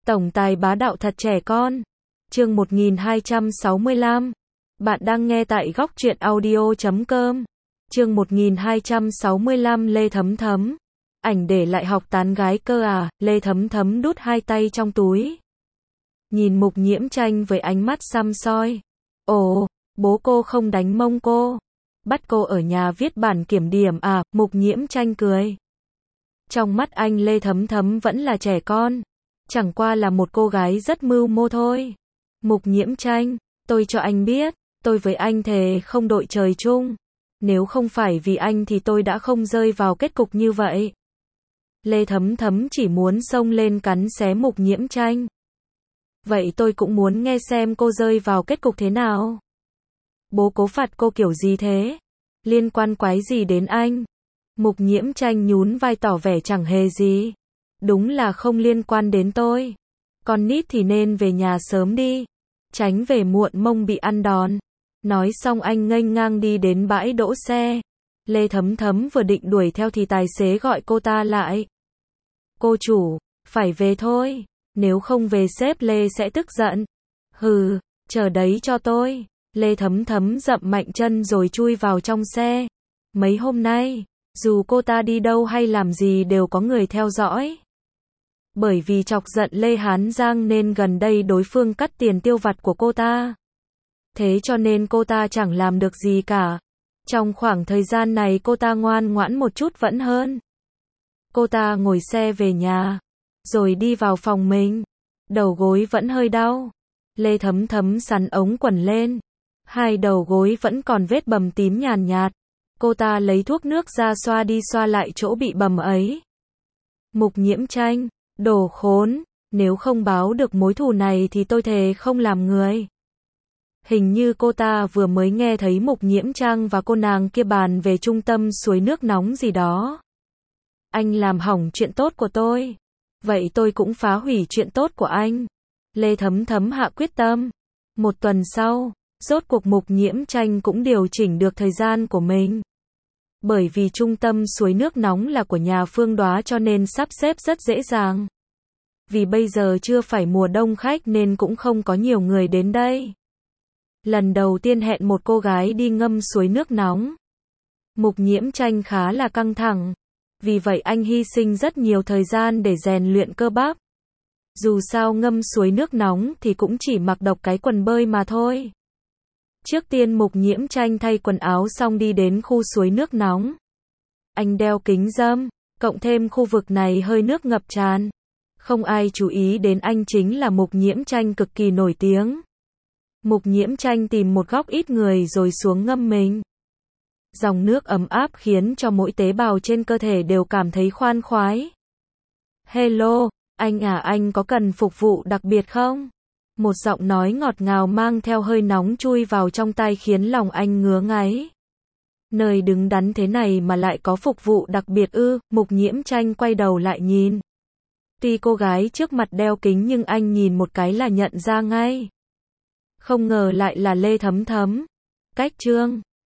Tổng tài bá đạo thật trẻ con. Chương 1265. Bạn đang nghe tại góc truyện audio.com. Chương 1265 Lê Thấm Thấm. Ảnh để lại học tán gái cơ à? Lê Thấm Thấm đút hai tay trong túi. Nhìn Mục Nhiễm Tranh với ánh mắt săm soi. Ồ, bố cô không đánh mông cô. Bắt cô ở nhà viết bản kiểm điểm à? Mục Nhiễm Tranh cười. Trong mắt anh Lê Thấm Thấm vẫn là trẻ con. Chẳng qua là một cô gái rất mưu mô thôi. Mục Nhiễm Tranh, tôi cho anh biết, tôi với anh thề không đội trời chung. Nếu không phải vì anh thì tôi đã không rơi vào kết cục như vậy. Lê Thấm Thấm chỉ muốn xông lên cắn xé Mục Nhiễm Tranh. Vậy tôi cũng muốn nghe xem cô rơi vào kết cục thế nào. Bố cố phạt cô kiểu gì thế? Liên quan quái gì đến anh? Mục Nhiễm Tranh nhún vai tỏ vẻ chẳng hề gì. Đúng là không liên quan đến tôi. Con nít thì nên về nhà sớm đi. Tránh về muộn mông bị ăn đòn. Nói xong anh nghênh ngang đi đến bãi đỗ xe. Lê Thấm Thấm vừa định đuổi theo thì tài xế gọi cô ta lại. Cô chủ, phải về thôi. Nếu không về sếp Lê sẽ tức giận. Hừ, chờ đấy cho tôi. Lê Thấm Thấm dậm mạnh chân rồi chui vào trong xe. Mấy hôm nay, dù cô ta đi đâu hay làm gì đều có người theo dõi. Bởi vì chọc giận Lê Hán Giang nên gần đây đối phương cắt tiền tiêu vặt của cô ta. Thế cho nên cô ta chẳng làm được gì cả. Trong khoảng thời gian này cô ta ngoan ngoãn một chút vẫn hơn. Cô ta ngồi xe về nhà, rồi đi vào phòng mình. Đầu gối vẫn hơi đau. Lê Thấm Thấm sắn ống quần lên. Hai đầu gối vẫn còn vết bầm tím nhàn nhạt. Cô ta lấy thuốc nước ra xoa đi xoa lại chỗ bị bầm ấy. Mục Nhiễm Tranh, đồ khốn, nếu không báo được mối thù này thì tôi thề không làm người. Hình như cô ta vừa mới nghe thấy Mục Nhiễm Trang và cô nàng kia bàn về trung tâm suối nước nóng gì đó. Anh làm hỏng chuyện tốt của tôi. Vậy tôi cũng phá hủy chuyện tốt của anh. Lê Thấm Thấm hạ quyết tâm. Một tuần sau, rốt cuộc Mục Nhiễm Tranh cũng điều chỉnh được thời gian của mình. Bởi vì trung tâm suối nước nóng là của nhà Phương Đoá cho nên sắp xếp rất dễ dàng. Vì bây giờ chưa phải mùa đông khách nên cũng không có nhiều người đến đây. Lần đầu tiên hẹn một cô gái đi ngâm suối nước nóng. Mục Nhiễm Tranh khá là căng thẳng. Vì vậy anh hy sinh rất nhiều thời gian để rèn luyện cơ bắp. Dù sao ngâm suối nước nóng thì cũng chỉ mặc độc cái quần bơi mà thôi. Trước tiên Mục Nhiễm Tranh thay quần áo xong đi đến khu suối nước nóng. Anh đeo kính râm, cộng thêm khu vực này hơi nước ngập tràn. Không ai chú ý đến anh chính là Mục Nhiễm Tranh cực kỳ nổi tiếng. Mục Nhiễm Tranh tìm một góc ít người rồi xuống ngâm mình. Dòng nước ấm áp khiến cho mỗi tế bào trên cơ thể đều cảm thấy khoan khoái. Hello, anh à, anh có cần phục vụ đặc biệt không? Một giọng nói ngọt ngào mang theo hơi nóng chui vào trong tai khiến lòng anh ngứa ngáy. Nơi đứng đắn thế này mà lại có phục vụ đặc biệt ư? Mục Nhiễm Tranh quay đầu lại nhìn. Tuy cô gái trước mặt đeo kính nhưng anh nhìn một cái là nhận ra ngay. Không ngờ lại là Lê Thấm Thấm. Cách chương